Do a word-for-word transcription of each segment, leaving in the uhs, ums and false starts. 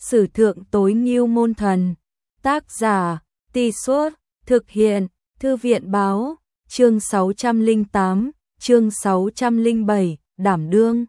Sử thượng tối ngưu môn thần. Tác giả, Tì Suốt, thực hiện, Thư viện báo, chương sáu trăm lẻ tám, chương sáu trăm lẻ bảy, đảm đương.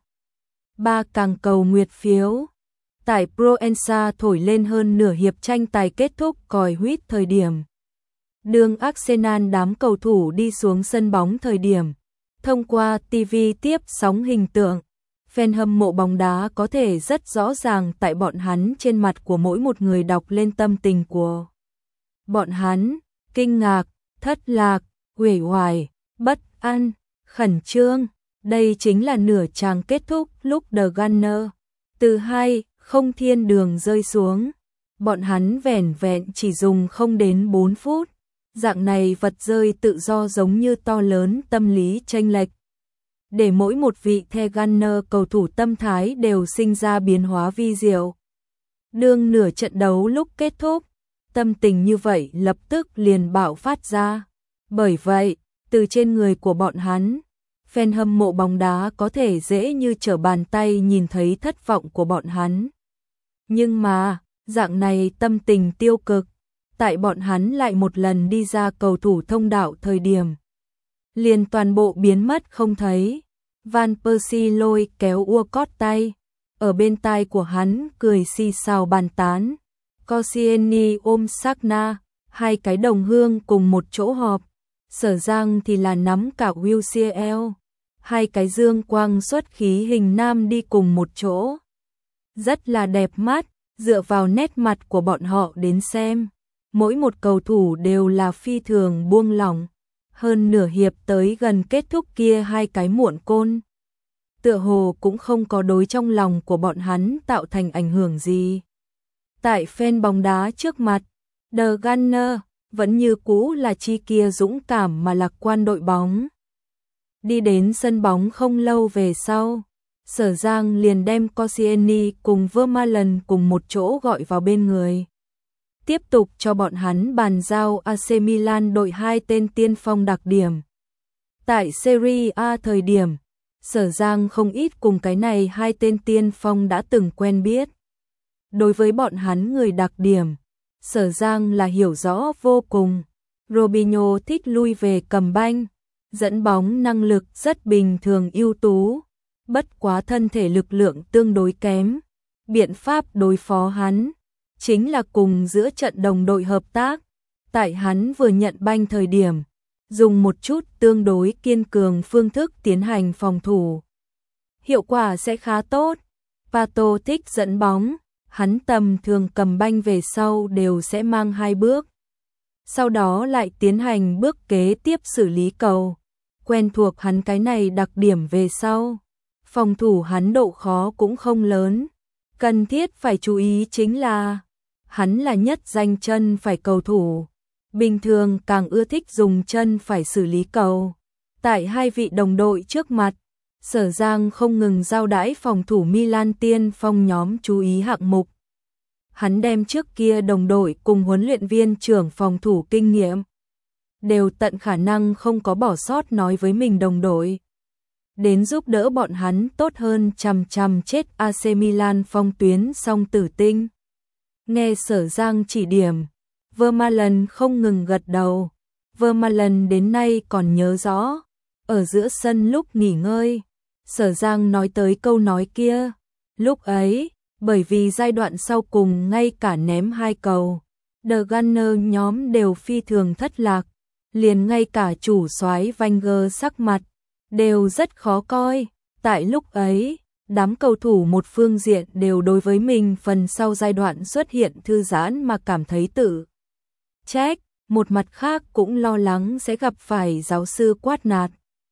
Ba càng cầu nguyệt phiếu. Tại Proenza thổi lên hơn nửa hiệp tranh tài kết thúc còi huýt thời điểm. Đường Arsenal đám cầu thủ đi xuống sân bóng thời điểm. Thông qua ti vi tiếp sóng hình tượng, fan hâm mộ bóng đá có thể rất rõ ràng tại bọn hắn trên mặt của mỗi một người đọc lên tâm tình của bọn hắn, kinh ngạc, thất lạc, uể oải, bất an, khẩn trương. Đây chính là nửa chàng kết thúc lúc The Gunner từ hai không thiên đường rơi xuống. Bọn hắn vẻn vẹn chỉ dùng không đến bốn phút. Dạng này vật rơi tự do giống như to lớn tâm lý chênh lệch. Để mỗi một vị The Gunner cầu thủ tâm thái đều sinh ra biến hóa vi diệu. Đương nửa trận đấu lúc kết thúc, tâm tình như vậy lập tức liền bạo phát ra. Bởi vậy, từ trên người của bọn hắn, fan hâm mộ bóng đá có thể dễ như trở bàn tay nhìn thấy thất vọng của bọn hắn. Nhưng mà, dạng này tâm tình tiêu cực, tại bọn hắn lại một lần đi ra cầu thủ thông đạo thời điểm, liền toàn bộ biến mất không thấy. Van Persie lôi kéo Walcott tay, ở bên tai của hắn cười xì xào bàn tán. Koscielny ôm Sagna, hai cái đồng hương cùng một chỗ họp. Sở Giang thì là nắm cả Wilshere, hai cái dương quang xuất khí hình nam đi cùng một chỗ. Rất là đẹp mắt, dựa vào nét mặt của bọn họ đến xem. Mỗi một cầu thủ đều là phi thường buông lỏng. Hơn nửa hiệp tới gần kết thúc kia hai cái muộn côn, tựa hồ cũng không có đối trong lòng của bọn hắn tạo thành ảnh hưởng gì. Tại fan bóng đá trước mặt, The Gunner vẫn như cũ là chi kia dũng cảm mà lạc quan đội bóng. Đi đến sân bóng không lâu về sau, Sở Giang liền đem Koscielny cùng Vermaelen cùng một chỗ gọi vào bên người. Tiếp tục cho bọn hắn bàn giao a xê Milan đội hai tên tiên phong đặc điểm. Tại Serie A thời điểm, Sở Giang không ít cùng cái này hai tên tiên phong đã từng quen biết. Đối với bọn hắn người đặc điểm, Sở Giang là hiểu rõ vô cùng. Robinho thích lui về cầm banh, dẫn bóng năng lực rất bình thường ưu tú, bất quá thân thể lực lượng tương đối kém. Biện pháp đối phó hắn chính là cùng giữa trận đồng đội hợp tác. Tại hắn vừa nhận banh thời điểm, dùng một chút tương đối kiên cường phương thức tiến hành phòng thủ, hiệu quả sẽ khá tốt. Pato thích dẫn bóng, hắn tầm thường cầm banh về sau đều sẽ mang hai bước, sau đó lại tiến hành bước kế tiếp xử lý cầu. Quen thuộc hắn cái này đặc điểm về sau, phòng thủ hắn độ khó cũng không lớn. Cần thiết phải chú ý chính là hắn là nhất danh chân phải cầu thủ, bình thường càng ưa thích dùng chân phải xử lý cầu. Tại hai vị đồng đội trước mặt, Sở Giang không ngừng giao đãi phòng thủ Milan tiên phong nhóm chú ý hạng mục. Hắn đem trước kia đồng đội cùng huấn luyện viên trưởng phòng thủ kinh nghiệm, đều tận khả năng không có bỏ sót nói với mình đồng đội, đến giúp đỡ bọn hắn tốt hơn chằm chằm chết a xê Milan phong tuyến song tử tinh. Nghe Sở Giang chỉ điểm, Vermaelen không ngừng gật đầu. Vermaelen đến nay còn nhớ rõ, ở giữa sân lúc nghỉ ngơi, Sở Giang nói tới câu nói kia. Lúc ấy, bởi vì giai đoạn sau cùng ngay cả ném hai cầu, The Gunner nhóm đều phi thường thất lạc, liền ngay cả chủ soái Wenger sắc mặt đều rất khó coi. Tại lúc ấy, đám cầu thủ một phương diện đều đối với mình phần sau giai đoạn xuất hiện thư giãn mà cảm thấy tự trách, một mặt khác cũng lo lắng sẽ gặp phải giáo sư quát nạt.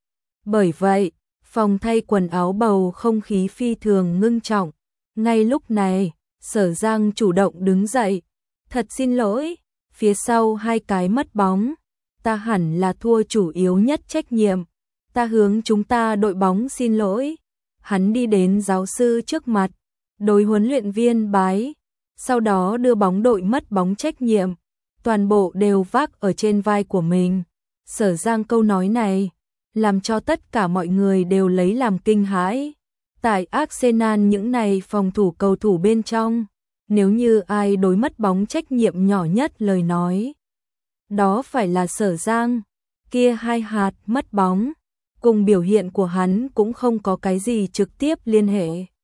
Bởi vậy, phòng thay quần áo bầu không khí phi thường ngưng trọng. Ngay lúc này, Sở Giang chủ động đứng dậy. Thật xin lỗi, phía sau hai cái mất bóng, ta hẳn là thua chủ yếu nhất trách nhiệm. Ta hướng chúng ta đội bóng xin lỗi. Hắn đi đến giáo sư trước mặt, đối huấn luyện viên bái, sau đó đưa bóng đội mất bóng trách nhiệm, toàn bộ đều vác ở trên vai của mình. Sở Giang câu nói này, làm cho tất cả mọi người đều lấy làm kinh hãi. Tại Arsenal những này phòng thủ cầu thủ bên trong, nếu như ai đối mất bóng trách nhiệm nhỏ nhất lời nói, đó phải là Sở Giang, kia hai hạt mất bóng, cùng biểu hiện của hắn cũng không có cái gì trực tiếp liên hệ.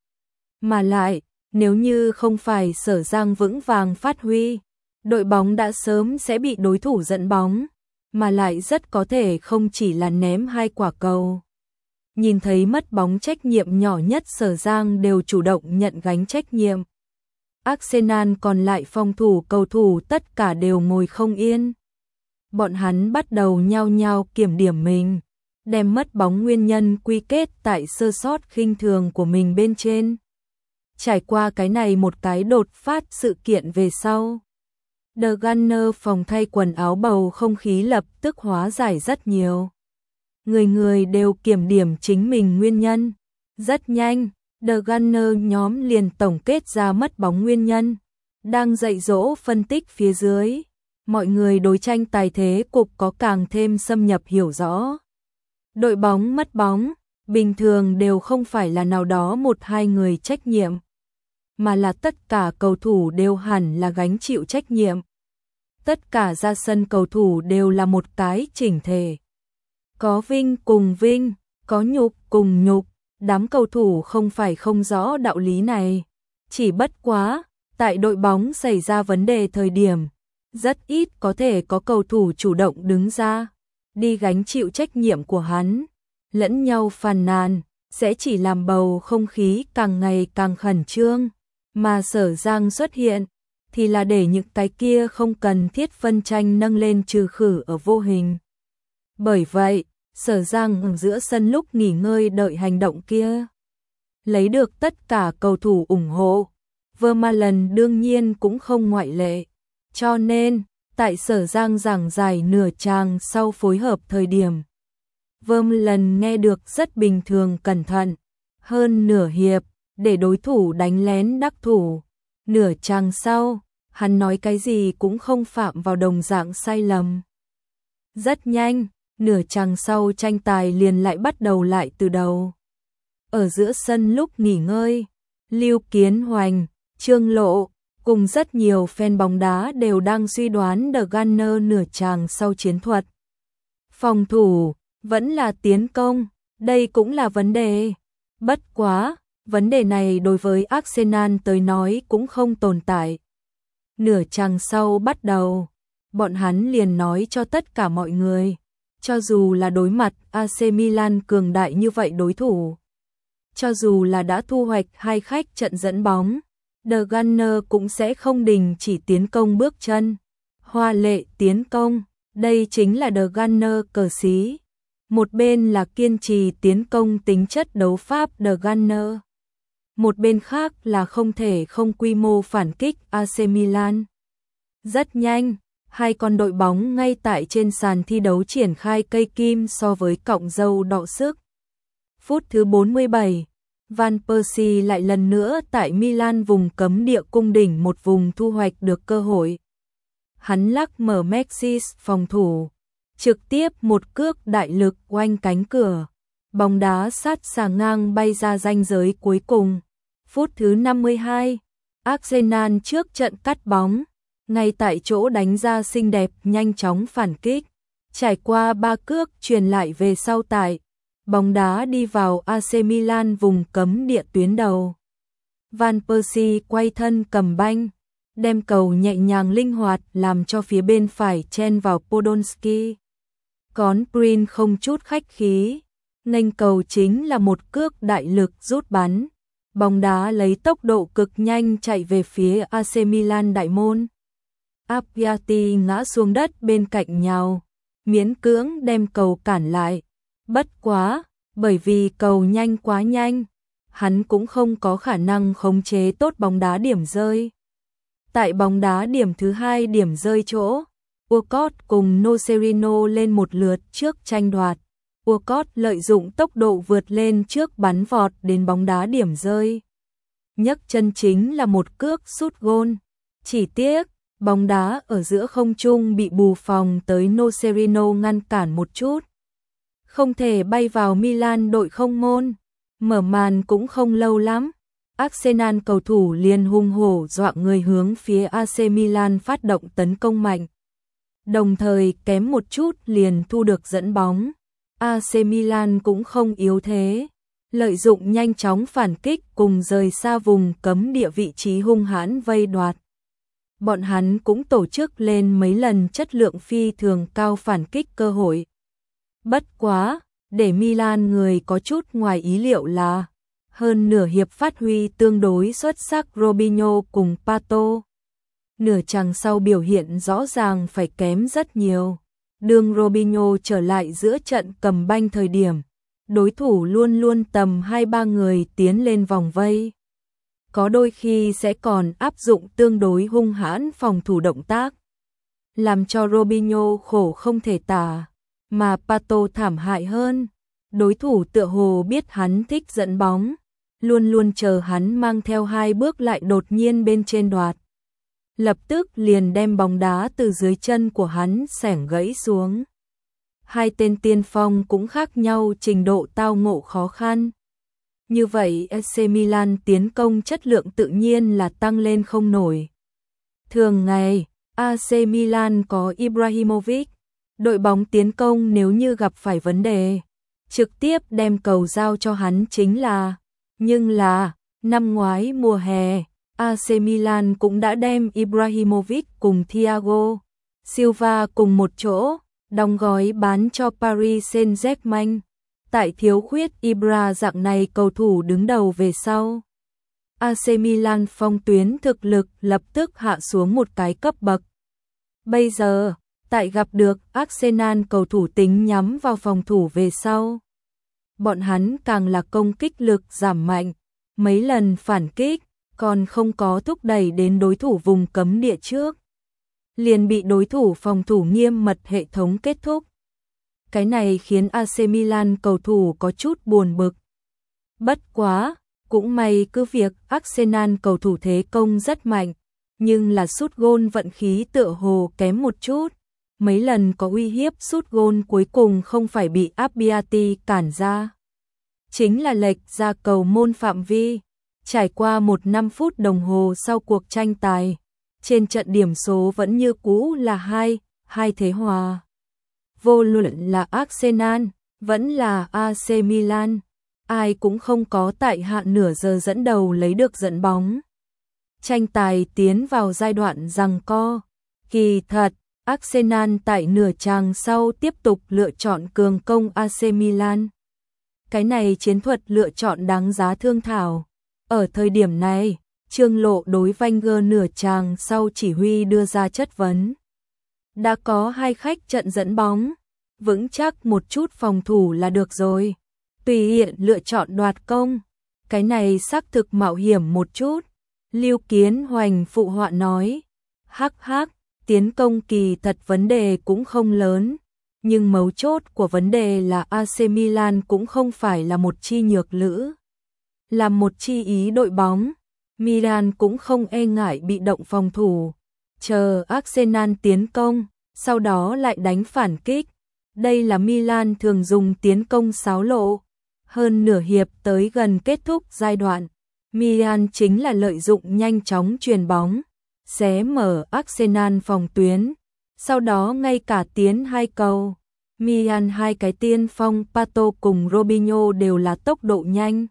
Mà lại, nếu như không phải Sở Giang vững vàng phát huy, đội bóng đã sớm sẽ bị đối thủ dẫn bóng, mà lại rất có thể không chỉ là ném hai quả cầu. Nhìn thấy mất bóng trách nhiệm nhỏ nhất Sở Giang đều chủ động nhận gánh trách nhiệm. Arsenal còn lại phòng thủ cầu thủ tất cả đều ngồi không yên. Bọn hắn bắt đầu nhao nhao kiểm điểm mình, đem mất bóng nguyên nhân quy kết tại sơ sót khinh thường của mình bên trên. Trải qua cái này một cái đột phát sự kiện về sau, The Gunner phòng thay quần áo bầu không khí lập tức hóa giải rất nhiều. Người người đều kiểm điểm chính mình nguyên nhân. Rất nhanh, The Gunner nhóm liền tổng kết ra mất bóng nguyên nhân, đang dạy dỗ phân tích phía dưới. Mọi người đối tranh tài thế cục có càng thêm xâm nhập hiểu rõ. Đội bóng mất bóng, bình thường đều không phải là nào đó một hai người trách nhiệm, mà là tất cả cầu thủ đều hẳn là gánh chịu trách nhiệm. Tất cả ra sân cầu thủ đều là một cái chỉnh thể. Có vinh cùng vinh, có nhục cùng nhục, đám cầu thủ không phải không rõ đạo lý này. Chỉ bất quá, tại đội bóng xảy ra vấn đề thời điểm, rất ít có thể có cầu thủ chủ động đứng ra, đi gánh chịu trách nhiệm của hắn. Lẫn nhau phàn nàn, sẽ chỉ làm bầu không khí càng ngày càng khẩn trương. Mà Sở Giang xuất hiện, thì là để những cái kia không cần thiết phân tranh nâng lên trừ khử ở vô hình. Bởi vậy, Sở Giang ở giữa sân lúc nghỉ ngơi đợi hành động kia, lấy được tất cả cầu thủ ủng hộ. Vermaelen đương nhiên cũng không ngoại lệ. Cho nên, tại Sở Giang giảng giải nửa trang sau phối hợp thời điểm, Vermaelen nghe được rất bình thường cẩn thận. Hơn nửa hiệp, để đối thủ đánh lén đắc thủ. Nửa trang sau, hắn nói cái gì cũng không phạm vào đồng dạng sai lầm. Rất nhanh, nửa trang sau tranh tài liền lại bắt đầu lại từ đầu. Ở giữa sân lúc nghỉ ngơi, Lưu Kiến Hoành, Trương Lộ, cùng rất nhiều fan bóng đá đều đang suy đoán The Gunner nửa trang sau chiến thuật. Phòng thủ, vẫn là tiến công, đây cũng là vấn đề. Bất quá, vấn đề này đối với Arsenal tới nói cũng không tồn tại. Nửa trang sau bắt đầu, bọn hắn liền nói cho tất cả mọi người, cho dù là đối mặt a xê Milan cường đại như vậy đối thủ, cho dù là đã thu hoạch hai khách trận dẫn bóng, The Gunner cũng sẽ không đình chỉ tiến công bước chân. Hoa lệ tiến công, đây chính là The Gunner cờ xí. Một bên là kiên trì tiến công tính chất đấu pháp The Gunner, một bên khác là không thể không quy mô phản kích a xê Milan. Rất nhanh, hai con đội bóng ngay tại trên sàn thi đấu triển khai cây kim so với cọng dâu đọ sức. Phút thứ bốn mươi bảy, Van Persie lại lần nữa tại Milan vùng cấm địa cung đỉnh một vùng thu hoạch được cơ hội. Hắn lắc mở Mexis phòng thủ, trực tiếp một cước đại lực oanh cánh cửa. Bóng đá sát xà ngang bay ra ranh giới cuối cùng. Phút thứ năm mươi hai, Arsenal trước trận cắt bóng, ngay tại chỗ đánh ra xinh đẹp nhanh chóng phản kích. Trải qua ba cước truyền lại về sau tại, bóng đá đi vào a xê Milan vùng cấm địa tuyến đầu. Van Persie quay thân cầm banh, đem cầu nhẹ nhàng linh hoạt làm cho phía bên phải chen vào Podolski. Còn Green không chút khách khí, nghênh cầu chính là một cước đại lực rút bắn. Bóng đá lấy tốc độ cực nhanh chạy về phía a xê Milan đại môn. Appiati ngã xuống đất bên cạnh nhào, miễn cưỡng đem cầu cản lại. Bất quá, bởi vì cầu nhanh quá nhanh, hắn cũng không có khả năng khống chế tốt bóng đá điểm rơi. Tại bóng đá điểm thứ hai điểm rơi chỗ, Walcott cùng Nocerino lên một lượt trước tranh đoạt. Walcott lợi dụng tốc độ vượt lên trước bắn vọt đến bóng đá điểm rơi. Nhấc chân chính là một cước sút gôn. Chỉ tiếc, bóng đá ở giữa không trung bị bù phòng tới Nocerino ngăn cản một chút. Không thể bay vào Milan đội không môn. Mở màn cũng không lâu lắm. Arsenal cầu thủ liền hung hổ dọa người hướng phía a xê Milan phát động tấn công mạnh. Đồng thời kém một chút liền thu được dẫn bóng. a xê Milan cũng không yếu thế, lợi dụng nhanh chóng phản kích cùng rời xa vùng cấm địa vị trí hung hãn vây đoạt. Bọn hắn cũng tổ chức lên mấy lần chất lượng phi thường cao phản kích cơ hội. Bất quá, để Milan người có chút ngoài ý liệu là hơn nửa hiệp phát huy tương đối xuất sắc Robinho cùng Pato. Nửa chặng sau biểu hiện rõ ràng phải kém rất nhiều. Đường Robinho trở lại giữa trận cầm banh thời điểm, đối thủ luôn luôn tầm hai ba người tiến lên vòng vây. Có đôi khi sẽ còn áp dụng tương đối hung hãn phòng thủ động tác, làm cho Robinho khổ không thể tả, mà Pato thảm hại hơn. Đối thủ tựa hồ biết hắn thích dẫn bóng, luôn luôn chờ hắn mang theo hai bước lại đột nhiên bên trên đoạt. Lập tức liền đem bóng đá từ dưới chân của hắn xẻng gãy xuống. Hai tên tiên phong cũng khác nhau trình độ tao ngộ khó khăn. Như vậy a xê Milan tiến công chất lượng tự nhiên là tăng lên không nổi. Thường ngày, a xê Milan có Ibrahimovic, đội bóng tiến công nếu như gặp phải vấn đề, trực tiếp đem cầu giao cho hắn chính là. Nhưng là, năm ngoái mùa hè, a xê Milan cũng đã đem Ibrahimovic cùng Thiago Silva cùng một chỗ, đóng gói bán cho Paris Saint-Germain. Tại thiếu khuyết Ibra dạng này cầu thủ đứng đầu về sau, a xê Milan phong tuyến thực lực lập tức hạ xuống một cái cấp bậc. Bây giờ, tại gặp được Arsenal cầu thủ tính nhắm vào phòng thủ về sau, bọn hắn càng là công kích lực giảm mạnh, mấy lần phản kích, còn không có thúc đẩy đến đối thủ vùng cấm địa trước, liền bị đối thủ phòng thủ nghiêm mật hệ thống kết thúc. Cái này khiến a xê Milan cầu thủ có chút buồn bực. Bất quá, cũng may cứ việc Arsenal cầu thủ thế công rất mạnh, nhưng là sút gôn vận khí tựa hồ kém một chút. Mấy lần có uy hiếp sút gôn cuối cùng không phải bị Abbiati cản ra, chính là lệch ra cầu môn phạm vi. Trải qua một năm phút đồng hồ sau cuộc tranh tài, trên trận điểm số vẫn như cũ là hai, hai thế hòa. Vô luận là Arsenal, vẫn là a xê Milan, ai cũng không có tại hạn nửa giờ dẫn đầu lấy được dẫn bóng. Tranh tài tiến vào giai đoạn giằng co. Kỳ thật, Arsenal tại nửa chặng sau tiếp tục lựa chọn cường công a xê Milan. Cái này chiến thuật lựa chọn đáng giá thương thảo. Ở thời điểm này, Trương Lộ đối Wenger nửa chặng sau chỉ huy đưa ra chất vấn. Đã có hai khách trận dẫn bóng, vững chắc một chút phòng thủ là được rồi. Tùy hiện lựa chọn đoạt công, cái này xác thực mạo hiểm một chút. Lưu Kiến Hoành phụ họa nói, hắc hắc, tiến công kỳ thật vấn đề cũng không lớn, nhưng mấu chốt của vấn đề là a xê Milan cũng không phải là một chi nhược lữ, là một chi ý đội bóng. Milan cũng không e ngại bị động phòng thủ, chờ Arsenal tiến công, sau đó lại đánh phản kích. Đây là Milan thường dùng tiến công xáo lộ. Hơn nửa hiệp tới gần kết thúc giai đoạn, Milan chính là lợi dụng nhanh chóng chuyền bóng, xé mở Arsenal phòng tuyến, sau đó ngay cả tiến hai cầu. Milan hai cái tiên phong Pato cùng Robinho đều là tốc độ nhanh,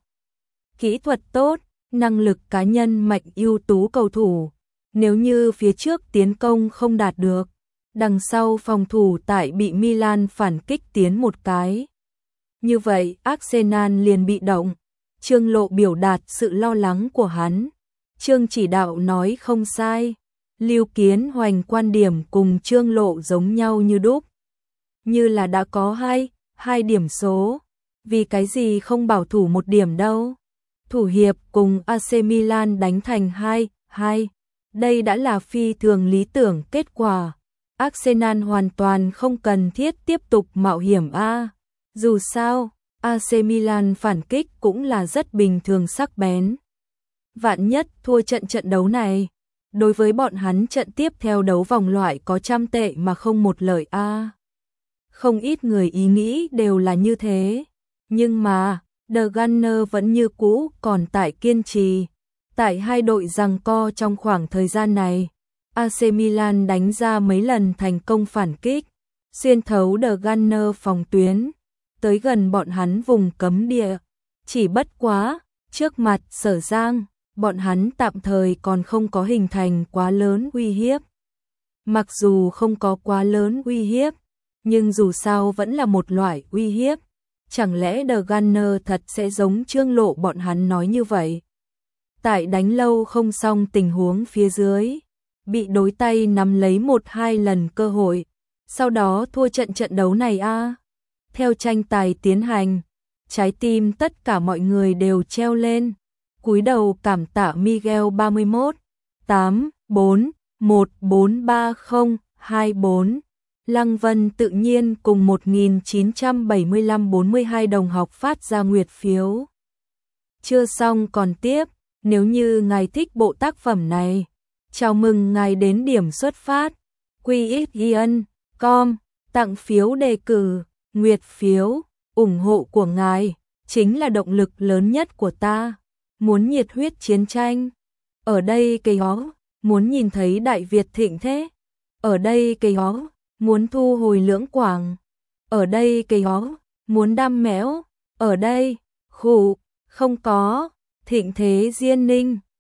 kỹ thuật tốt, năng lực cá nhân mạnh ưu tú cầu thủ. Nếu như phía trước tiến công không đạt được, đằng sau phòng thủ tại bị Milan phản kích tiến một cái, như vậy Arsenal liền bị động. Trương Lộ biểu đạt sự lo lắng của hắn. Trương chỉ đạo nói không sai. Lưu Kiến Hoành quan điểm cùng Trương Lộ giống nhau như đúc. Như là đã có hai, hai điểm số. Vì cái gì không bảo thủ một điểm đâu. Thủ hiệp cùng a xê Milan đánh thành hai, hai. Đây đã là phi thường lý tưởng kết quả. Arsenal hoàn toàn không cần thiết tiếp tục mạo hiểm a. Dù sao, a xê Milan phản kích cũng là rất bình thường sắc bén. Vạn nhất thua trận trận đấu này, đối với bọn hắn trận tiếp theo đấu vòng loại có trăm tệ mà không một lợi a. Không ít người ý nghĩ đều là như thế, nhưng mà The Gunner vẫn như cũ còn tại kiên trì, Tại hai đội giằng co trong khoảng thời gian này, a xê Milan đánh ra mấy lần thành công phản kích, xuyên thấu The Gunner phòng tuyến, tới gần bọn hắn vùng cấm địa. Chỉ bất quá, trước mặt Sở Giang, bọn hắn tạm thời còn không có hình thành quá lớn uy hiếp. Mặc dù không có quá lớn uy hiếp, nhưng dù sao vẫn là một loại uy hiếp. Chẳng lẽ The Gunner thật sẽ giống Trương Lộ bọn hắn nói như vậy? Tại đánh lâu không xong tình huống phía dưới, bị đối tay nắm lấy một hai lần cơ hội, sau đó thua trận trận đấu này a. À. Theo tranh tài tiến hành, trái tim tất cả mọi người đều treo lên, cúi đầu cảm tạ Miguel ba mươi mốt, tám, bốn, một, bốn, ba, không, hai, bốn. Lăng Vân tự nhiên cùng một nghìn chín trăm bảy mươi lăm bốn mươi hai đồng học phát ra nguyệt phiếu. Chưa xong còn tiếp, nếu như ngài thích bộ tác phẩm này, chào mừng ngài đến điểm xuất phát quy ích ian chấm com, tặng phiếu đề cử, nguyệt phiếu, ủng hộ của ngài chính là động lực lớn nhất của ta. Muốn nhiệt huyết chiến tranh, ở đây cây ó, muốn nhìn thấy Đại Việt thịnh thế, ở đây cây ó, muốn thu hồi Lưỡng Quảng, ở đây cây ó, muốn đam mẽo, ở đây, khủ, không có, thịnh thế Diên Ninh.